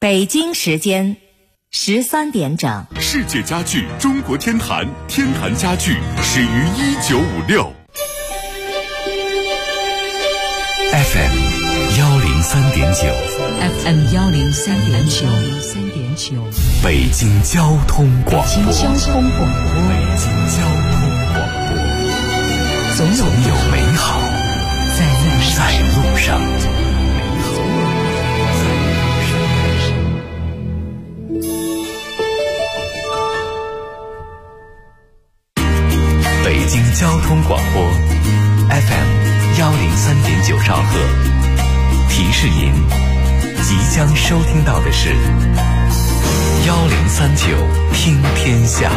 北京时间13点整。 世界家具中国天坛，天坛家具始于1956。 FM 103.9 FM 103.9 北京交通广播。 北京交通广播， 总有美好在路上。北京交通广播 FM 103.9兆赫，提示您即将收听到的是1039听天下。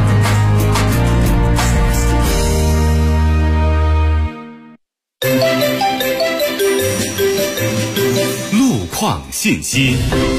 路况信息。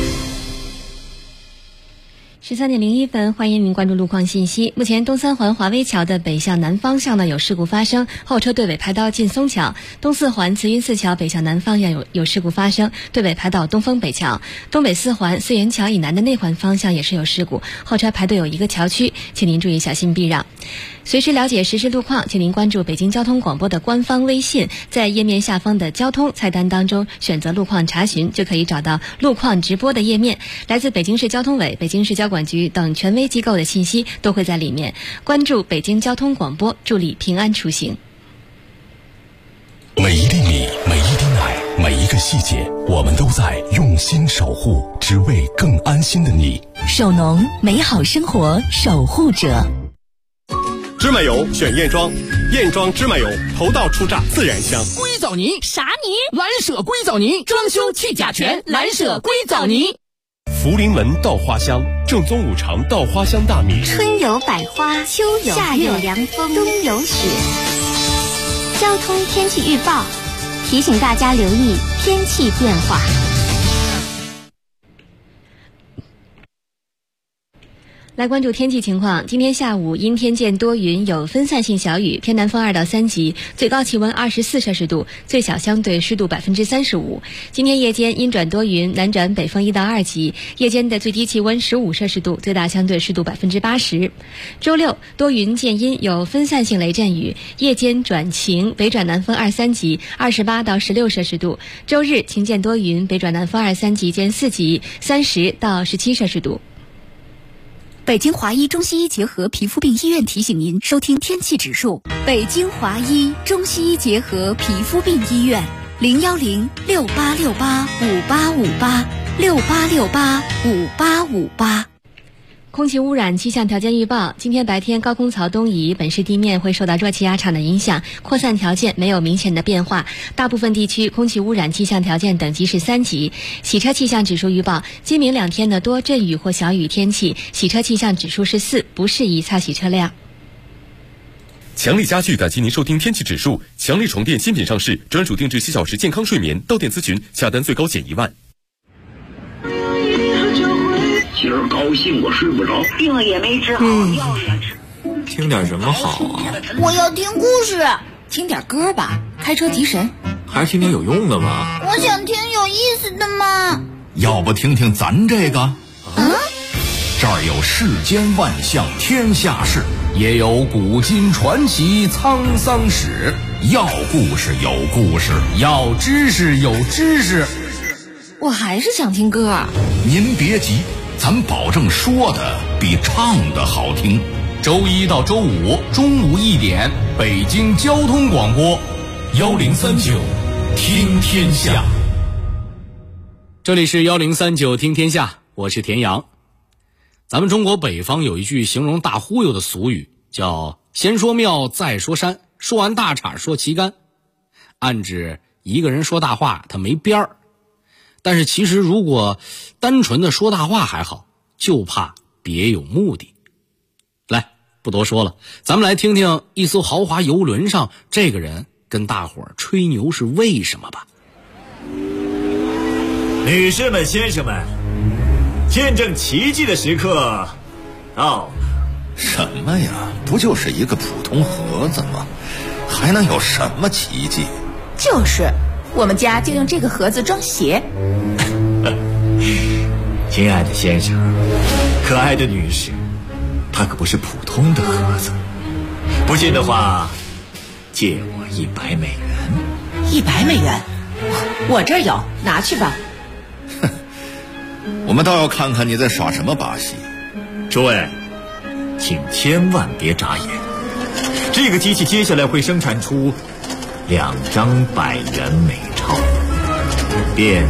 13点01分，欢迎您关注路况信息。目前东三环华威桥的北向南方向呢有事故发生，后车队尾排到劲松桥；东四环慈云寺桥北向南方向有事故发生，队尾排到东风北桥；东北四环四元桥以南的内环方向也是有事故，后车排队有一个桥区，请您注意小心避让。随时了解实时路况，请您关注北京交通广播的官方微信，在页面下方的交通菜单当中选择路况查询，就可以找到路况直播的页面。来自北京市交通委、北京市交管局等权威机构的信息都会在里面。关注北京交通广播，助力平安出行。 每一粒米，每一滴奶，每一个细节，我们都在用心守护，只为更安心的你。 守农，美好生活守护者。 芝麻油选燕庄，燕庄芝麻油头道出榨，自然香。 硅藻泥啥泥？ 蓝舍硅藻泥，装修去甲醛，蓝舍硅藻泥。 福临门稻花香，正宗五常稻花香大米。 春有百花，秋有夏有凉风，冬有雪。交通天气预报提醒大家留意天气变化。 来关注天气情况，今天下午阴天见多云，有分散性小雨，偏南风2到3级，最高气温24摄氏度，最小相对湿度35%。今天夜间阴转多云，南转北风1到2级，夜间的最低气温15摄氏度，最大相对湿度80%。周六多云见阴，有分散性雷阵雨，夜间转晴，北转南风2、3级，28到16摄氏度。周日晴见多云，北转南风2、3级见4级，30到17摄氏度。 北京华医中西医结合皮肤病医院提醒您收听天气指数。北京华医中西医结合皮肤病医院，010-6868-5858，6868-5858。 空气污染气象条件预报：今天白天高空槽东移，本市地面会受到热气压场的影响，扩散条件没有明显的变化，大部分地区空气污染气象条件等级是3级。洗车气象指数预报：今明2天的多阵雨或小雨天气，洗车气象指数是4，不适宜擦洗车辆。 强力家具感谢您收听天气指数。强力床垫新品上市，专属定制7小时健康睡眠，到店咨询，下单最高减1万。 今儿高兴我睡不着， 病也没治好，药也吃。 听点什么好啊？ 我要听故事。听点歌吧，开车提神。 还是听点有用的吧。 我想听有意思的嘛。 要不听听咱这个？这儿有世间万象天下事，也有古今传奇沧桑史。要故事有故事，要知识有知识。 我还是想听歌。 您别急，咱保证说的比唱的好听。周1到周5中午1点，北京交通广播1039听天下。 这里是1039听天下，我是田阳。咱们中国北方有一句形容大忽悠的俗语，叫先说庙再说山，说完大杈说旗杆，暗指一个人说大话他没边儿。但是其实如果单纯的说大话还好，就怕别有目的。来，不多说了，咱们来听听一艘豪华游轮上这个人跟大伙儿吹牛是为什么吧。 女士们先生们，见证奇迹的时刻到了。 什么呀？不就是一个普通盒子吗？还能有什么奇迹？ 就是我们家就用这个盒子装鞋。 亲爱的先生，可爱的女士，它可不是普通的盒子。不信的话，借我100美元。 100美元，我这儿有，拿去吧。 我们倒要看看你在耍什么把戏。 诸位，请千万别眨眼。这个机器接下来会生产出2张100元美钞。变！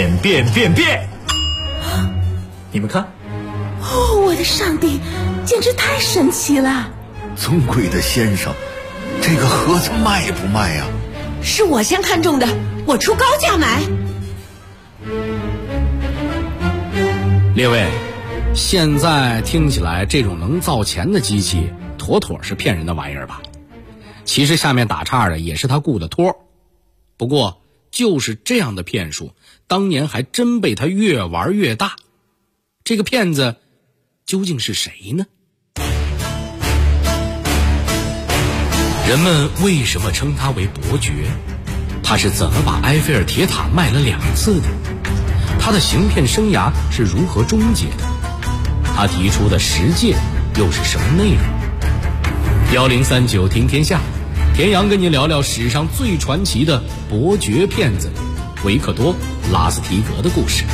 你们看。 哦，我的上帝，简直太神奇了！ 尊贵的先生，这个盒子卖不卖呀？ 是我先看中的，我出高价买。 列位，现在听起来这种能造钱的机器妥妥是骗人的玩意儿吧？其实下面打岔的也是他雇的托。不过就是这样的骗术，当年还真被他越玩越大。这个骗子究竟是谁呢？人们为什么称他为伯爵？他是怎么把埃菲尔铁塔卖了2次的？他的行骗生涯是如何终结的？他提出的实践又是什么内容？1039听天下，田阳跟你聊聊史上最传奇的伯爵骗子维克多·拉斯提格的故事。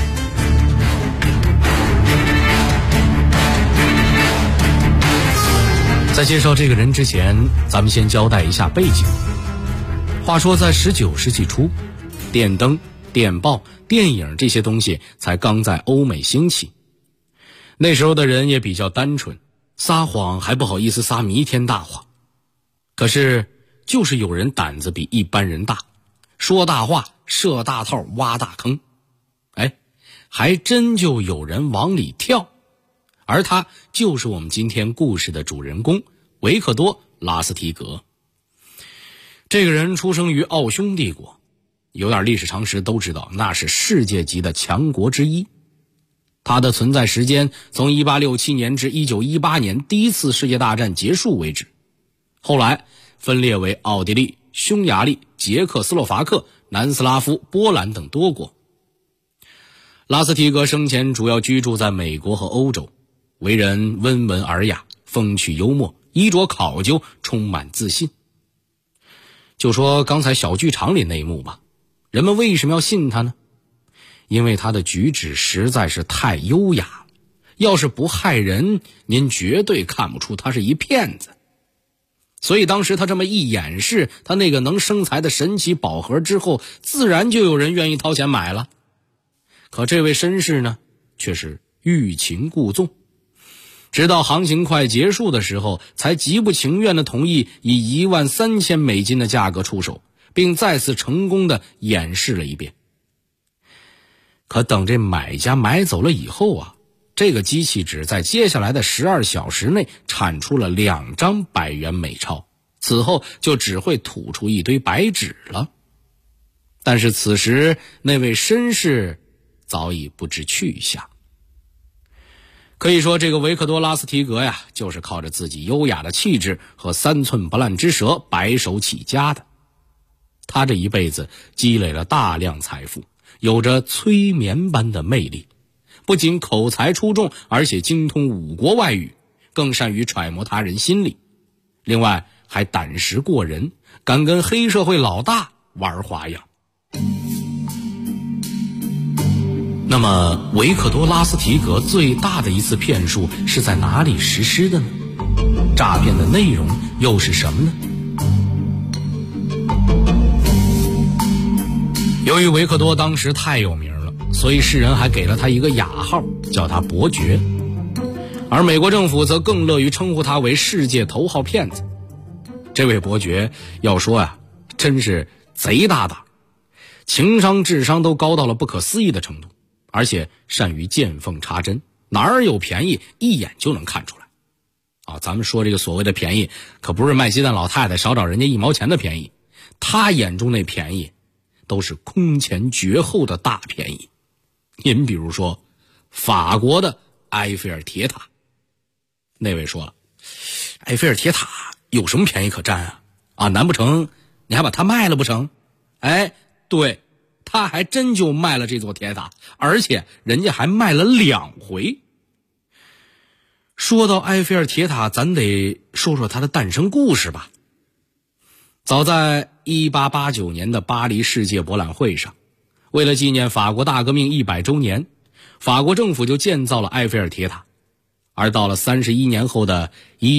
在介绍这个人之前，咱们先交代一下背景。话说在19世纪初，电灯、电报、电影这些东西才刚在欧美兴起。那时候的人也比较单纯，撒谎还不好意思撒弥天大谎。可是就是有人胆子比一般人大，说大话，设大套，挖大坑。还真就有人往里跳。而他就是我们今天故事的主人公维克多·拉斯提格。这个人出生于奥匈帝国，有点历史常识都知道，那是世界级的强国之一。他的存在时间从1867年至1918年第一次世界大战结束为止，后来分裂为奥地利、匈牙利、捷克斯洛伐克、南斯拉夫、波兰等多国。拉斯提格生前主要居住在美国和欧洲，为人温文尔雅，风趣幽默，衣着考究，充满自信。就说刚才小剧场里那一幕吧，人们为什么要信他呢？因为他的举止实在是太优雅了，要是不害人，您绝对看不出他是一骗子。所以当时他这么一演示他那个能生财的神奇宝盒之后，自然就有人愿意掏钱买了。可这位绅士呢，却是欲擒故纵，直到行情快结束的时候，才极不情愿地同意以13000美金的价格出手，并再次成功地演示了一遍。可等这买家买走了以后啊，这个机器只在接下来的12小时内产出了2张100元美钞，此后就只会吐出一堆白纸了。但是此时那位绅士早已不知去向。可以说这个维克多·拉斯提格呀，就是靠着自己优雅的气质和3寸不烂之舌白手起家的。他这一辈子积累了大量财富，有着催眠般的魅力，不仅口才出众，而且精通5国外语，更善于揣摩他人心理。另外还胆识过人，敢跟黑社会老大玩花样。那么维克多·拉斯提格最大的一次骗术是在哪里实施的呢？诈骗的内容又是什么呢？由于维克多当时太有名了，所以世人还给了他一个雅号，叫他伯爵。而美国政府则更乐于称呼他为世界头号骗子。这位伯爵要说呀，真是贼大胆，情商智商都高到了不可思议的程度，而且善于见缝插针，哪儿有便宜一眼就能看出来。咱们说这个所谓的便宜，可不是卖鸡蛋老太太少找人家1毛钱的便宜，他眼中那便宜都是空前绝后的大便宜。您比如说法国的埃菲尔铁塔，那位说了，埃菲尔铁塔有什么便宜可占啊？难不成你还把它卖了不成？对， 他还真就卖了这座铁塔，而且人家还卖了2回。说到埃菲尔铁塔，咱得说说它的诞生故事吧。早在1889年的巴黎世界博览会上，为了纪念法国大革命100周年，法国政府就建造了埃菲尔铁塔。而到了31年后的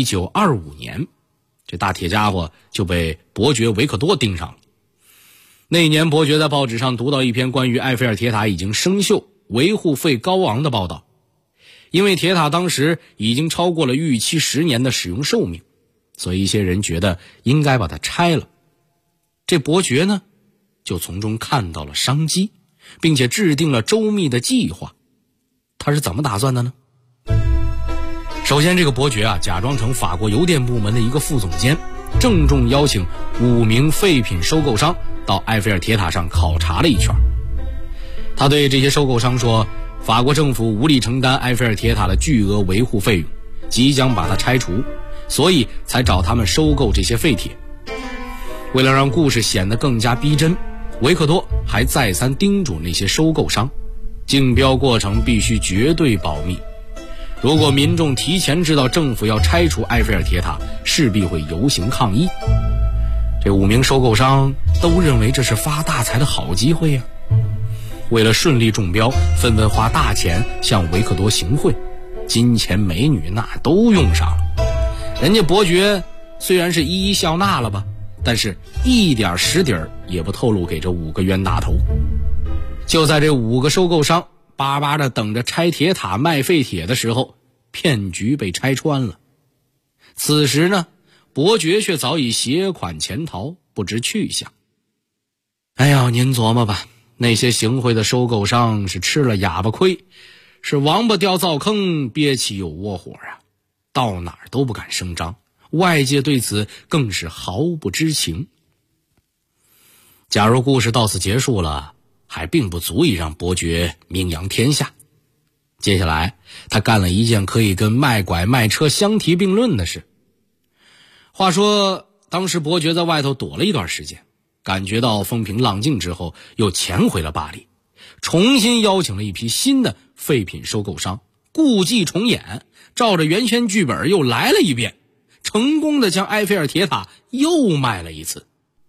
1925年，这大铁家伙就被伯爵维克多盯上了。那年伯爵在报纸上读到一篇关于埃菲尔铁塔已经生锈、维护费高昂的报道。因为铁塔当时已经超过了预期10年的使用寿命，所以一些人觉得应该把它拆了。这伯爵呢，就从中看到了商机，并且制定了周密的计划。他是怎么打算的呢？首先，这个伯爵假装成法国邮电部门的一个副总监，郑重邀请5名废品收购商到埃菲尔铁塔上考察了一圈。他对这些收购商说，法国政府无力承担埃菲尔铁塔的巨额维护费用，即将把它拆除，所以才找他们收购这些废铁。为了让故事显得更加逼真，维克多还再三叮嘱那些收购商，竞标过程必须绝对保密。如果民众提前知道政府要拆除埃菲尔铁塔，势必会游行抗议。这5名收购商都认为这是发大财的好机会呀。为了顺利中标，纷纷花大钱向维克多行贿，金钱美女那都用上了。人家伯爵虽然是一一笑纳了吧，但是一点实底儿也不透露给这5个冤大头。就在这5个收购商巴巴的等着拆铁塔卖废铁的时候，骗局被拆穿了。此时呢，伯爵却早已携款潜逃，不知去向。哎呀，您琢磨吧，那些行贿的收购商是吃了哑巴亏，是王八掉灶坑，憋气又窝火啊，到哪儿都不敢声张，外界对此更是毫不知情。假如故事到此结束了，还并不足以让伯爵名扬天下。接下来他干了一件可以跟卖拐卖车相提并论的事。话说当时伯爵在外头躲了一段时间，感觉到风平浪静之后，又潜回了巴黎，重新邀请了一批新的废品收购商，故伎重演，照着原先剧本又来了一遍，成功的将埃菲尔铁塔又卖了一次。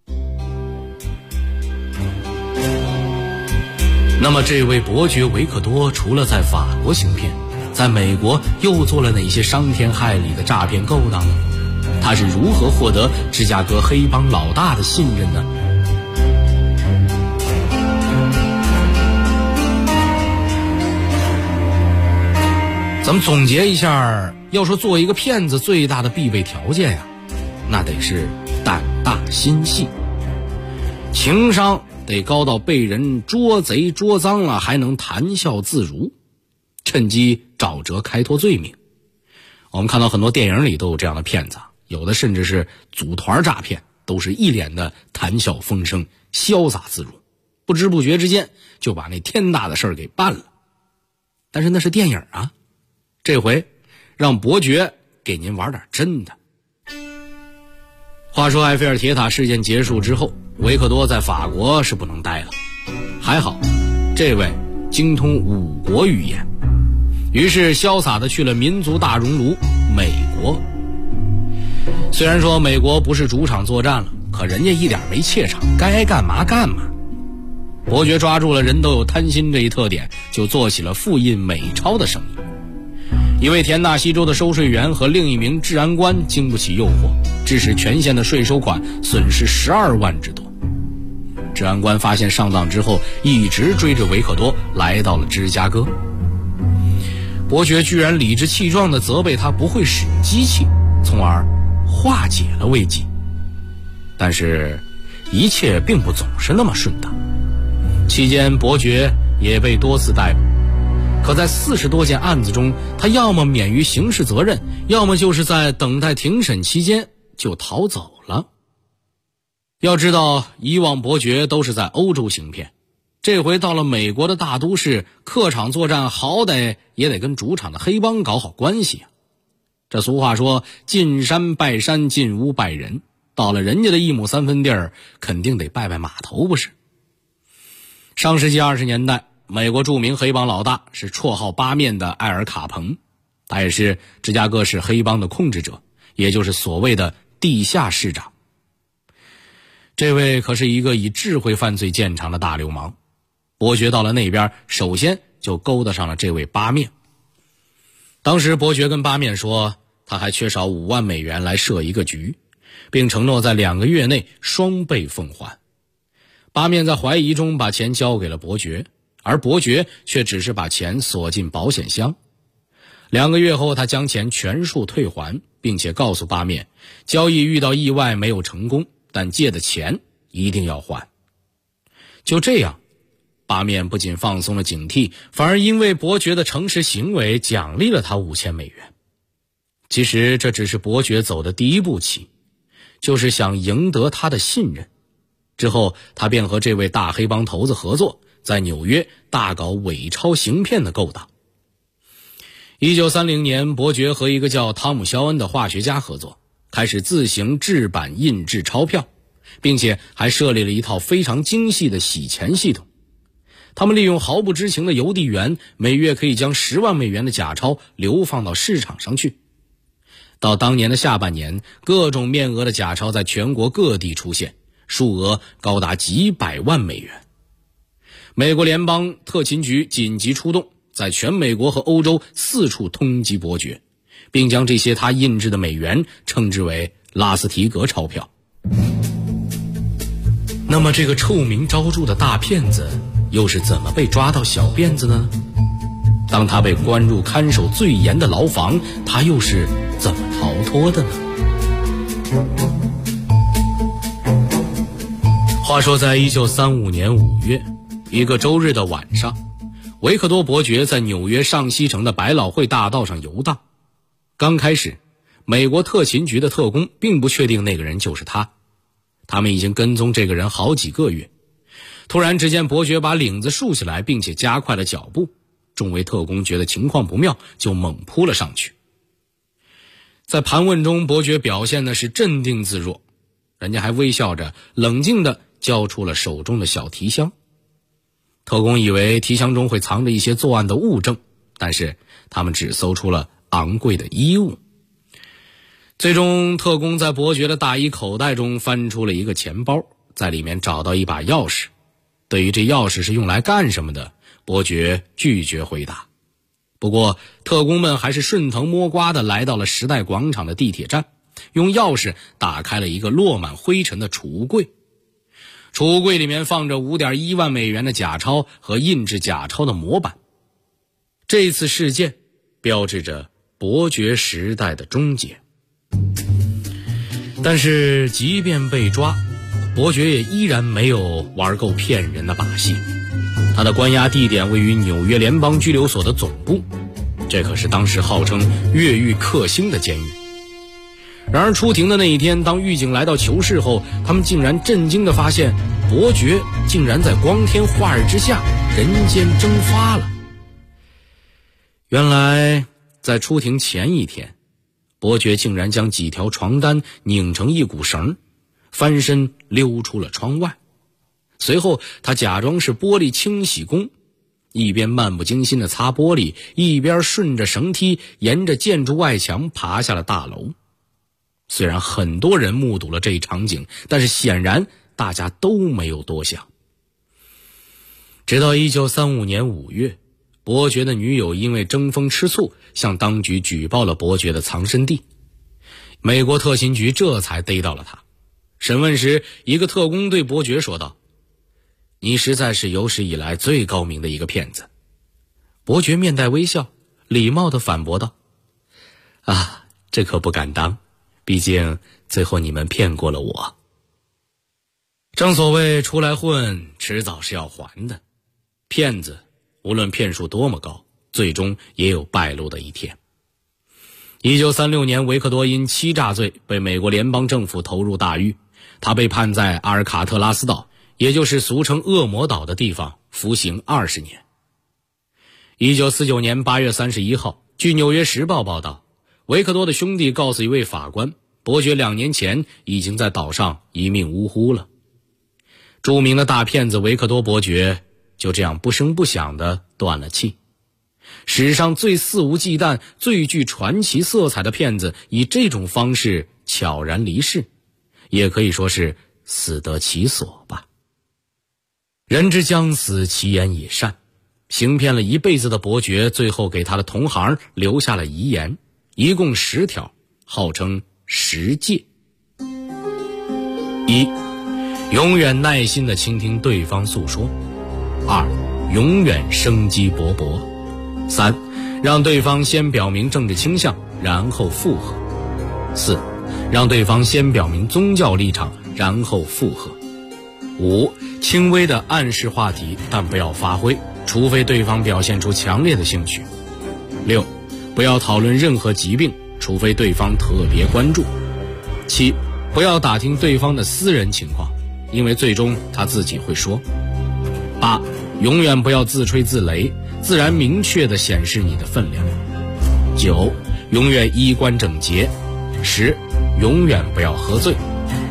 那么这位伯爵维克多除了在法国行骗，在美国又做了哪些伤天害理的诈骗勾当呢？他是如何获得芝加哥黑帮老大的信任呢？咱们总结一下，要说做一个骗子最大的必备条件呀，那得是胆大心细，情商得高到被人捉贼捉赃了还能谈笑自如，趁机找辙开脱罪名。我们看到很多电影里都有这样的骗子，有的甚至是组团诈骗，都是一脸的谈笑风生，潇洒自如，不知不觉之间就把那天大的事儿给办了。但是那是电影啊，这回让伯爵给您玩点真的。话说埃菲尔铁塔事件结束之后，维克多在法国是不能待了，还好这位精通5国语言，于是潇洒地去了民族大熔炉美国。虽然说美国不是主场作战了，可人家一点没怯场，该干嘛干嘛。伯爵抓住了人都有贪心这一特点，就做起了复印美钞的生意。一位田纳西州的收税员和另一名治安官经不起诱惑，致使全县的税收款损失12万之多。治安官发现上当之后，一直追着维克多来到了芝加哥。伯爵居然理直气壮地责备他不会使用机器，从而化解了危机。但是一切并不总是那么顺当，期间伯爵也被多次逮捕，可在40多件案子中，他要么免于刑事责任，要么就是在等待庭审期间就逃走了。要知道以往伯爵都是在欧洲行骗，这回到了美国的大都市，客场作战好歹也得跟主场的黑帮搞好关系啊。这俗话说进山拜山，进屋拜人，到了人家的1亩3分地儿，肯定得拜拜码头不是。 上世纪20年代，美国著名黑帮老大是绰号八面的艾尔卡彭，他也是芝加哥市黑帮的控制者，也就是所谓的地下市长。这位可是一个以智慧犯罪见长的大流氓。伯爵到了那边，首先就勾搭上了这位八面。当时伯爵跟八面说，他还缺少5万美元来设一个局，并承诺在2个月内双倍奉还。八面在怀疑中把钱交给了伯爵，而伯爵却只是把钱锁进保险箱。2个月后，他将钱全数退还，并且告诉八面，交易遇到意外没有成功，但借的钱一定要还。就这样，八面不仅放松了警惕，反而因为伯爵的诚实行为奖励了他5000美元。其实这只是伯爵走的第一步棋，就是想赢得他的信任。之后他便和这位大黑帮头子合作，在纽约大搞伪钞行骗的勾当。1930年，伯爵和一个叫汤姆·肖恩的化学家合作，开始自行制版印制钞票，并且还设立了一套非常精细的洗钱系统。他们利用毫不知情的邮递员，每月可以将10万美元的假钞流放到市场上去。到当年的下半年，各种面额的假钞在全国各地出现，数额高达几百万美元。美国联邦特勤局紧急出动，在全美国和欧洲4处通缉伯爵，并将这些他印制的美元称之为拉斯提格钞票。那么这个臭名昭著的大骗子又是怎么被抓到小辫子呢？当他被关入看守最严的牢房，他又是怎么逃脱的呢？话说在1935年5月，一个周日的晚上，维克多伯爵在纽约上西城的百老汇大道上游荡。刚开始，美国特勤局的特工并不确定那个人就是他，他们已经跟踪这个人好几个月。突然之间，伯爵把领子竖起来，并且加快了脚步。众位特工觉得情况不妙，就猛扑了上去。在盘问中，伯爵表现的是镇定自若，人家还微笑着冷静地交出了手中的小提箱。特工以为提箱中会藏着一些作案的物证，但是他们只搜出了昂贵的衣物。最终，特工在伯爵的大衣口袋中翻出了一个钱包，在里面找到一把钥匙。对于这钥匙是用来干什么的，伯爵拒绝回答。不过特工们还是顺藤摸瓜地来到了时代广场的地铁站，用钥匙打开了一个落满灰尘的储物柜。储物柜里面放着5.1万美元的假钞和印制假钞的模板。这次事件标志着伯爵时代的终结。但是即便被抓，伯爵也依然没有玩够骗人的把戏。他的关押地点位于纽约联邦拘留所的总部，这可是当时号称越狱克星的监狱。然而出庭的那一天，当狱警来到囚室后，他们竟然震惊地发现，伯爵竟然在光天化日之下人间蒸发了。原来在出庭前一天，伯爵竟然将几条床单拧成一股绳，翻身溜出了窗外。随后他假装是玻璃清洗工，一边漫不经心地擦玻璃，一边顺着绳梯沿着建筑外墙爬下了大楼。虽然很多人目睹了这一场景，但是显然大家都没有多想。直到1935年5月，伯爵的女友因为争风吃醋，向当局举报了伯爵的藏身地。美国特勤局这才逮到了他。审问时，一个特工对伯爵说道：“你实在是有史以来最高明的一个骗子。”伯爵面带微笑，礼貌地反驳道：“啊，这可不敢当，毕竟最后你们骗过了我。”正所谓出来混，迟早是要还的。骗子无论骗术多么高，最终也有败露的一天。1936年，维克多因欺诈罪被美国联邦政府投入大狱，他被判在阿尔卡特拉斯岛，也就是俗称恶魔岛的地方服刑20年。1949年8月31号，据《纽约时报》报道，维克多的兄弟告诉一位法官，伯爵2年前已经在岛上一命呜呼了。著名的大骗子维克多伯爵就这样不声不响地断了气。史上最肆无忌惮、最具传奇色彩的骗子，以这种方式悄然离世，也可以说是死得其所吧。人之将死，其言也善。行骗了一辈子的伯爵，最后给他的同行留下了遗言，一共10条，号称10戒。1. 永远耐心地倾听对方诉说。2. 永远生机勃勃。3. 让对方先表明政治倾向，然后附和。4. 让对方先表明宗教立场，然后附和。5. 轻微的暗示话题，但不要发挥，除非对方表现出强烈的兴趣。6. 不要讨论任何疾病，除非对方特别关注。7. 不要打听对方的私人情况，因为最终他自己会说。8. 永远不要自吹自擂，自然明确地显示你的分量。9. 永远衣冠整洁。10. 永远不要喝醉。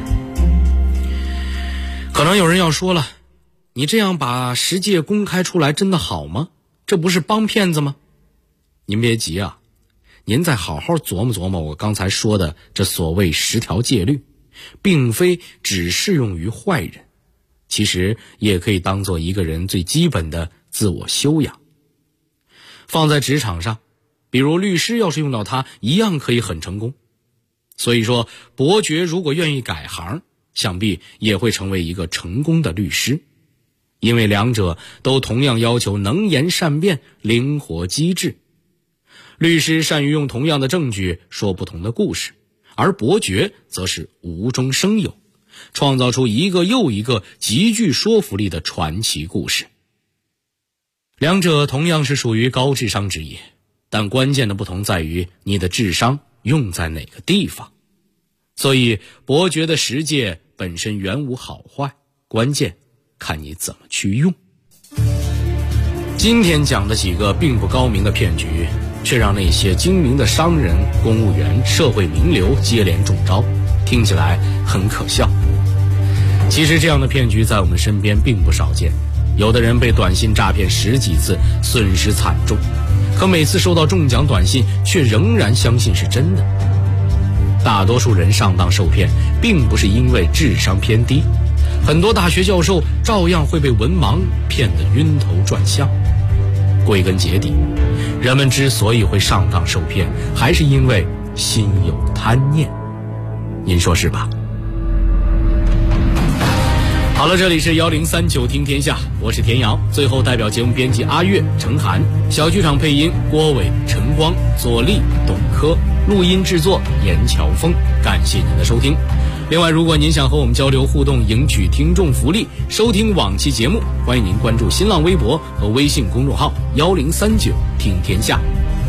可能有人要说了，你这样把10戒公开出来真的好吗？这不是帮骗子吗？您别急啊，您再好好琢磨琢磨我刚才说的这所谓10条戒律，并非只适用于坏人，其实也可以当做一个人最基本的自我修养。放在职场上，比如律师要是用到它，一样可以很成功。所以说，伯爵如果愿意改行，想必也会成为一个成功的律师，因为两者都同样要求能言善辩、灵活机智。律师善于用同样的证据说不同的故事，而伯爵则是无中生有，创造出一个又一个极具说服力的传奇故事。两者同样是属于高智商职业，但关键的不同在于你的智商用在哪个地方。所以伯爵的10戒本身原无好坏，关键看你怎么去用。今天讲的几个并不高明的骗局，却让那些精明的商人、公务员、社会名流接连中招，听起来很可笑。其实这样的骗局在我们身边并不少见，有的人被短信诈骗10几次，损失惨重，可每次收到中奖短信却仍然相信是真的。大多数人上当受骗并不是因为智商偏低，很多大学教授照样会被文盲骗得晕头转向。归根结底，人们之所以会上当受骗，还是因为心有贪念。您说是吧？好了，这里是1039听天下，我是田阳。最后代表节目编辑阿月、程涵，小剧场配音郭伟、陈光、左立、董珂，录音制作严乔峰。感谢您的收听。另外，如果您想和我们交流互动，赢取听众福利，收听往期节目，欢迎您关注新浪微博和微信公众号1039听天下。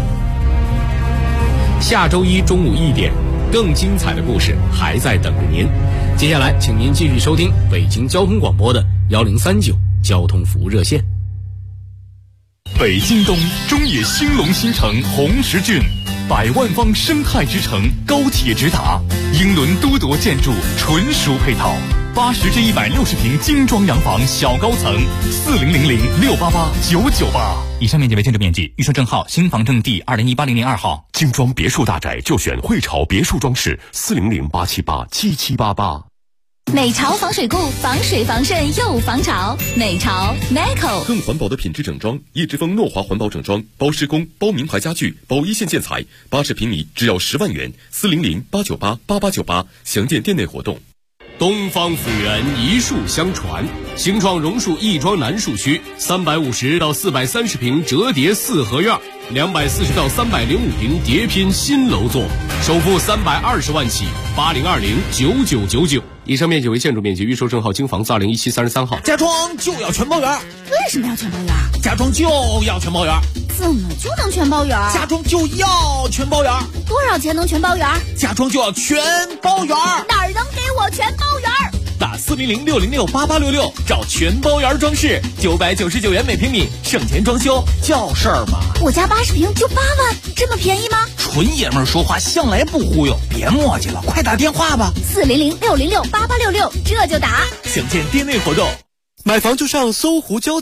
下周一中午1点，更精彩的故事还在等着您。接下来请您继续收听北京交通广播的1039交通服务热线。 北京东中野兴隆新城红石郡，100万方生态之城，高铁直达，英伦都铎建筑，纯熟配套，80至160平精装洋房小高层，4000688998。 以上面积为建筑面积，预售证号新房证第20180002号。 精装别墅大宅就选汇潮别墅装饰，400-878-7788。 美潮防水固，防水防渗又防潮。美潮 Meco 更环保的品质整装，叶之峰诺华环保整装，包施工，包名牌家具，包一线建材，80平米只要10万元，400-898-8898。详见店内活动。 东方府源一树相传，兴创榕树亦庄南树区350到430平折叠4合院，240到305平叠拼新楼座，首付320万起，80209999。以上面积为建筑面积，预售证号京房子201733号。 家装就要全包圆。 为什么要全包圆？ 家装就要全包圆。 怎么就能全包圆？ 家装就要全包圆。 多少钱能全包圆？ 家装就要全包圆。 哪儿能给我全包圆？ 打400-606-8866，找全包圆装饰，999元每平米，省钱装修叫事儿吗？ 我家80平就8万，这么便宜吗？ 纯爷们儿说话向来不忽悠，别磨叽了，快打电话吧 ，400-606-8866，这就打。 详见店内活动。 买房就上搜狐焦点，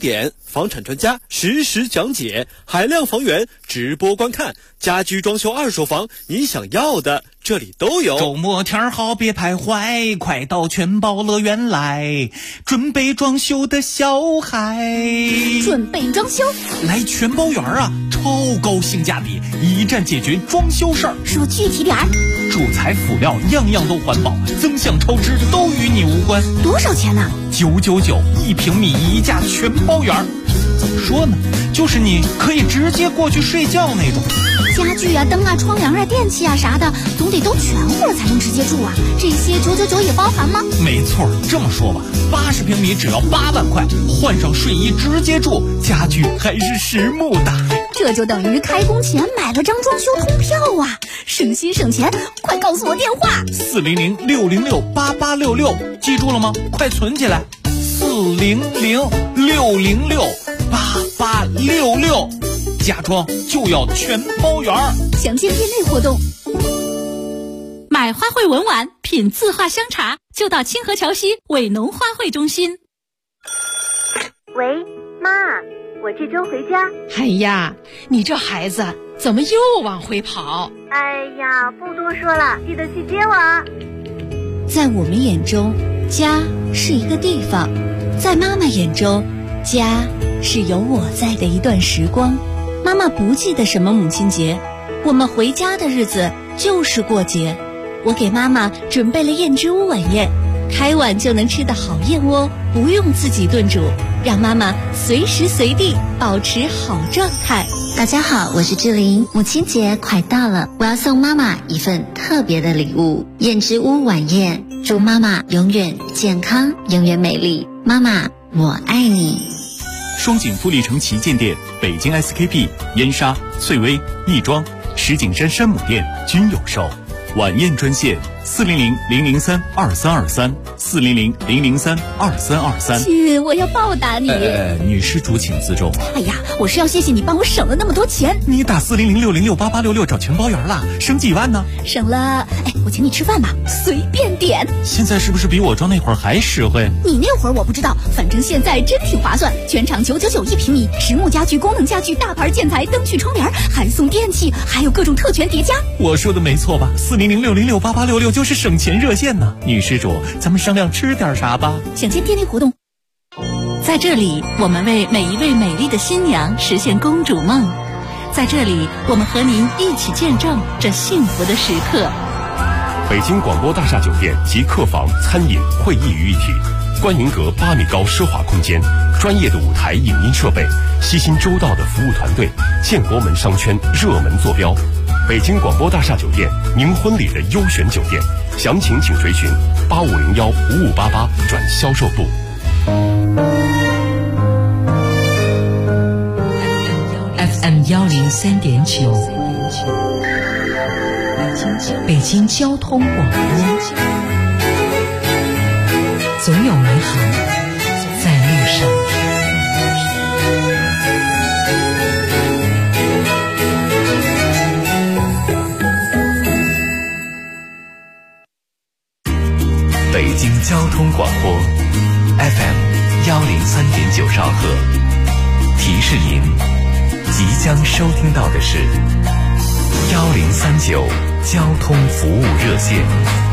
房产专家实时讲解，海量房源直播观看，家居装修二手房，你想要的这里都有。 周末天好别徘徊，快到全宝乐园来，准备装修的小孩。 准备装修？ 来全宝园啊，超高性价比，一站解决装修事儿。 说具体点儿。 主材辅料样样都环保，增项超支都与你无关。 多少钱呢 ？999，1平米一价全包圆。怎么说呢？就是你可以直接过去睡觉那种。 家具啊、灯啊、窗帘啊、电器啊啥的，总得都全乎了才能直接住啊。这些999也包含吗？ 没错，这么说吧，80平米只要8万块，换上睡衣直接住，家具还是实木的。 这就等于开工前买了张装修通票啊！省心省钱，快告诉我电话 ：400-606-8866，记住了吗？快存起来，400-606-8866，家装就要全包圆。 详见店内活动。 买花卉文玩，品字画香茶，就到清河桥西伟农花卉中心。 喂，妈，我这周回家。 哎呀，你这孩子怎么又往回跑？ 哎呀，不多说了，记得去接我。 在我们眼中，家是一个地方；在妈妈眼中，家是有我在的一段时光。妈妈不记得什么母亲节，我们回家的日子就是过节。我给妈妈准备了燕之屋晚宴，开碗就能吃的好燕窝，不用自己炖煮，让妈妈随时随地保持好状态。 大家好，我是志玲。母亲节快到了，我要送妈妈一份特别的礼物——燕之屋晚宴。祝妈妈永远健康，永远美丽。妈妈，我爱你。 双井富力城旗舰店、北京 SKP、燕莎、翠微、亦庄、石景山山姆店均有售。晚宴专线400-003-2323，400-003-2323。 亲，我要报答你。 女施主请自重。 哎呀，我是要谢谢你帮我省了那么多钱。 你打400-606-8866找全包圆了，省几万呢？ 省了，我请你吃饭吧，随便点。 现在是不是比我装那会儿还实惠？ 你那会儿我不知道，反正现在真挺划算。全场999，1平米，实木家具、功能家具、大牌建材、灯具、窗帘，还送电器，还有各种特权叠加。 我说的没错吧？400-606-8866就是省钱热线呢。女施主，咱们商量吃点啥吧？ 详见店内活动。 在这里，我们为每一位美丽的新娘实现公主梦。在这里，我们和您一起见证这幸福的时刻。 北京广播大厦酒店集客房、餐饮、会议于一体，观云阁8米高奢华空间，专业的舞台影音设备，悉心周到的服务团队，建国门商圈热门坐标。北京广播大厦酒店，您婚礼的优选酒店，详情请垂询8501-5588转销售部。 FM 103.9，北京交通广播，总有美好在路上。 北京交通广播 FM 103.9兆赫，提示您即将收听到的是1039交通服务热线。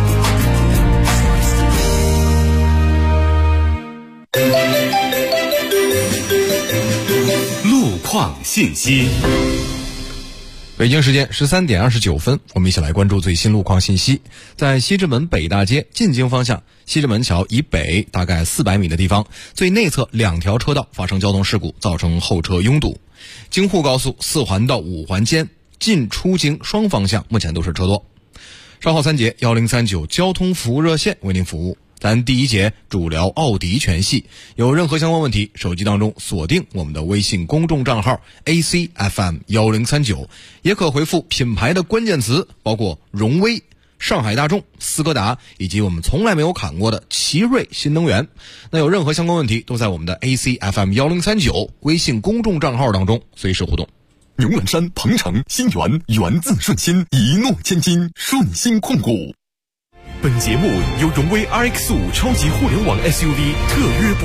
路况信息。 北京时间13点29分，我们一起来关注最新路况信息。在西直门北大街进京方向，西直门桥以北大概400米的地方，最内侧2条车道发生交通事故，造成后车拥堵。京沪高速4环到5环间进出京双方向目前都是车多。稍后3节1039交通服务热线为您服务。咱第一节主聊奥迪全系，有任何相关问题，手机当中锁定我们的微信公众账号 ACFM1039，也可回复品牌的关键词，包括荣威、上海大众、斯柯达以及我们从来没有砍过的奇瑞新能源。那有任何相关问题都在我们的 ACFM1039 微信公众账号当中随时互动。 牛栏山、鹏程、新源，源自顺心，一诺千金，顺心控股。 本节目由荣威 RX5 超级互联网 SUV 特约播